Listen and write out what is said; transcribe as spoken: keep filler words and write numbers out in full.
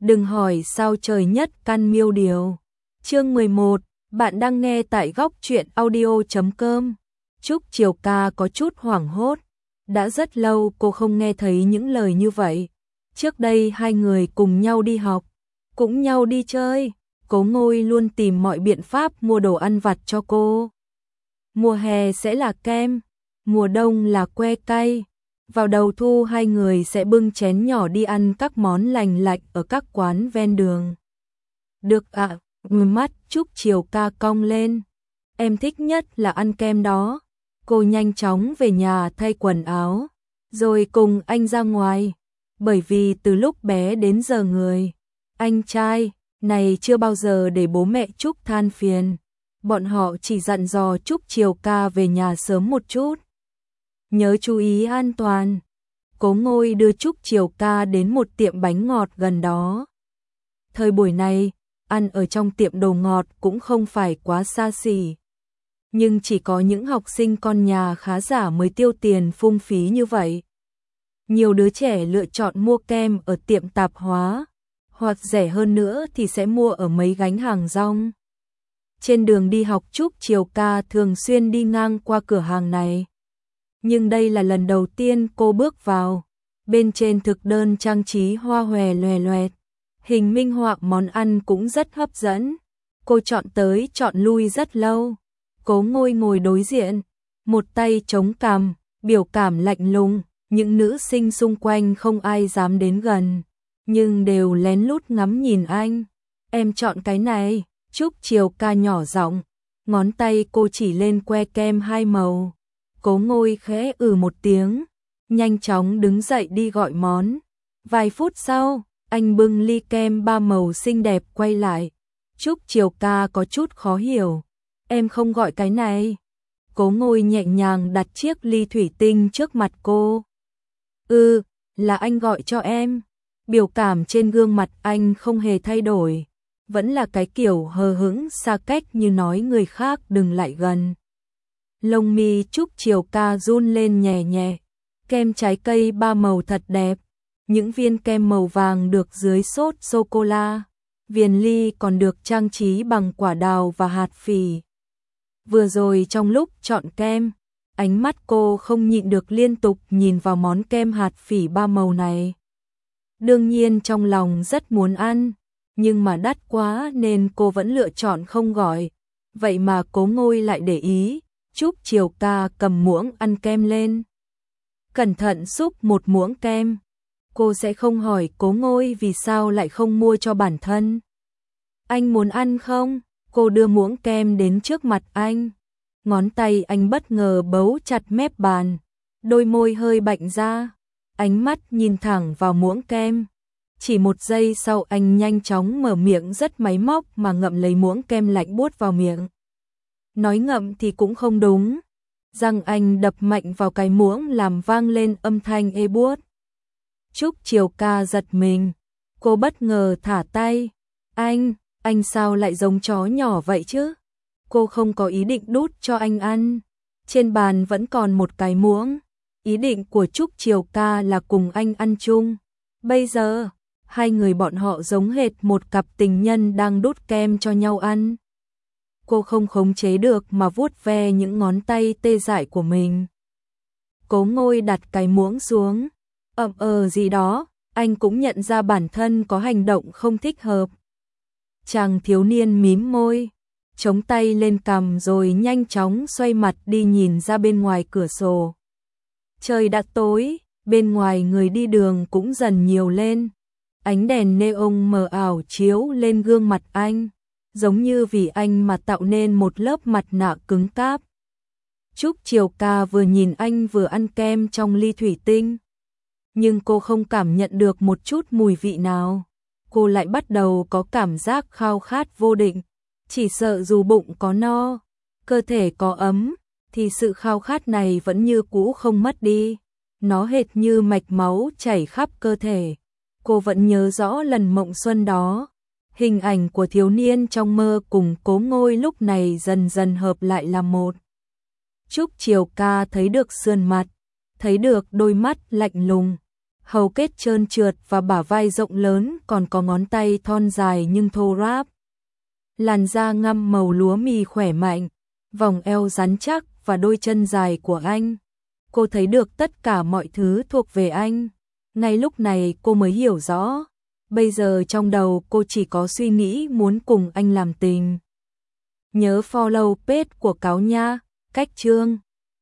Đừng hỏi sao trời nhất căn miêu điều. Chương mười một, bạn đang nghe tại góc truyện audio chấm com. Trúc Chiều Ca có chút hoảng hốt. Đã rất lâu cô không nghe thấy những lời như vậy. Trước đây hai người cùng nhau đi học, cũng nhau đi chơi. Cố Ngôi luôn tìm mọi biện pháp mua đồ ăn vặt cho cô. Mùa hè sẽ là kem, mùa đông là que cay. Vào đầu thu hai người sẽ bưng chén nhỏ đi ăn các món lành lạnh ở các quán ven đường. Được ạ, à, mắt Trúc Chiều Ca cong lên. Em thích nhất là ăn kem đó. Cô nhanh chóng về nhà thay quần áo, rồi cùng anh ra ngoài. Bởi vì từ lúc bé đến giờ người anh trai này chưa bao giờ để bố mẹ Trúc than phiền. Bọn họ chỉ dặn dò Trúc Chiều Ca về nhà sớm một chút, nhớ chú ý an toàn. Cố Ngôi đưa Trúc Chiều Ca đến một tiệm bánh ngọt gần đó. Thời buổi này, ăn ở trong tiệm đồ ngọt cũng không phải quá xa xỉ. Nhưng chỉ có những học sinh con nhà khá giả mới tiêu tiền phung phí như vậy. Nhiều đứa trẻ lựa chọn mua kem ở tiệm tạp hóa, hoặc rẻ hơn nữa thì sẽ mua ở mấy gánh hàng rong. Trên đường đi học Trúc Chiều Ca thường xuyên đi ngang qua cửa hàng này. Nhưng đây là lần đầu tiên cô bước vào. Bên trên thực đơn trang trí hoa hòe loè loẹt, hình minh họa món ăn cũng rất hấp dẫn. Cô chọn tới chọn lui rất lâu. Cố Ngôi ngồi đối diện, một tay chống cằm, biểu cảm lạnh lùng. Những nữ sinh xung quanh không ai dám đến gần, nhưng đều lén lút ngắm nhìn anh. Em chọn cái này. Trúc Chiều Ca nhỏ giọng, ngón tay cô chỉ lên que kem hai màu. Cố Ngôi khẽ ừ một tiếng, nhanh chóng đứng dậy đi gọi món. Vài phút sau, anh bưng ly kem ba màu xinh đẹp quay lại. Trúc Chiều Ca có chút khó hiểu. Em không gọi cái này. Cố Ngôi nhẹ nhàng đặt chiếc ly thủy tinh trước mặt cô. Ừ, là anh gọi cho em. Biểu cảm trên gương mặt anh không hề thay đổi. Vẫn là cái kiểu hờ hững xa cách như nói người khác đừng lại gần. Lông mi Trúc Chiều Ca run lên nhẹ nhẹ. Kem trái cây ba màu thật đẹp. Những viên kem màu vàng được dưới sốt sô-cô-la. Viền ly còn được trang trí bằng quả đào và hạt phỉ. Vừa rồi trong lúc chọn kem, ánh mắt cô không nhịn được liên tục nhìn vào món kem hạt phỉ ba màu này. Đương nhiên trong lòng rất muốn ăn, nhưng mà đắt quá nên cô vẫn lựa chọn không gọi. Vậy mà Cố Ngôi lại để ý. Trúc Chiều Ca cầm muỗng ăn kem lên, cẩn thận xúc một muỗng kem. Cô sẽ không hỏi Cố Ngôi vì sao lại không mua cho bản thân. Anh muốn ăn không? Cô đưa muỗng kem đến trước mặt anh. Ngón tay anh bất ngờ bấu chặt mép bàn, đôi môi hơi bạnh ra, ánh mắt nhìn thẳng vào muỗng kem. Chỉ một giây sau anh nhanh chóng mở miệng rất máy móc mà ngậm lấy muỗng kem lạnh buốt vào miệng. Nói ngậm thì cũng không đúng. Răng anh đập mạnh vào cái muỗng làm vang lên âm thanh ê buốt. Trúc Chiều Ca giật mình. Cô bất ngờ thả tay. Anh, anh sao lại giống chó nhỏ vậy chứ? Cô không có ý định đút cho anh ăn. Trên bàn vẫn còn một cái muỗng. Ý định của Trúc Chiều Ca là cùng anh ăn chung. Bây giờ, hai người bọn họ giống hệt một cặp tình nhân đang đút kem cho nhau ăn. Cô không khống chế được mà vuốt ve những ngón tay tê dại của mình. Cố Ngôi đặt cái muỗng xuống. Ậm ờ gì đó, anh cũng nhận ra bản thân có hành động không thích hợp. Chàng thiếu niên mím môi, chống tay lên cằm rồi nhanh chóng xoay mặt đi nhìn ra bên ngoài cửa sổ. Trời đã tối, bên ngoài người đi đường cũng dần nhiều lên. Ánh đèn neon mờ ảo chiếu lên gương mặt anh, giống như vì anh mà tạo nên một lớp mặt nạ cứng cáp. Trúc Chiều Ca vừa nhìn anh vừa ăn kem trong ly thủy tinh, nhưng cô không cảm nhận được một chút mùi vị nào. Cô lại bắt đầu có cảm giác khao khát vô định, chỉ sợ dù bụng có no, cơ thể có ấm, thì sự khao khát này vẫn như cũ không mất đi. Nó hệt như mạch máu chảy khắp cơ thể. Cô vẫn nhớ rõ lần mộng xuân đó. Hình ảnh của thiếu niên trong mơ cùng Cố Ngôi lúc này dần dần hợp lại làm một. Trúc Chiều Ca thấy được sườn mặt, thấy được đôi mắt lạnh lùng, hầu kết trơn trượt và bả vai rộng lớn, còn có ngón tay thon dài nhưng thô ráp. Làn da ngăm màu lúa mì khỏe mạnh, vòng eo rắn chắc và đôi chân dài của anh. Cô thấy được tất cả mọi thứ thuộc về anh. Ngay lúc này cô mới hiểu rõ, bây giờ trong đầu cô chỉ có suy nghĩ muốn cùng anh làm tình. Nhớ follow page của Cáo nha, cách chương.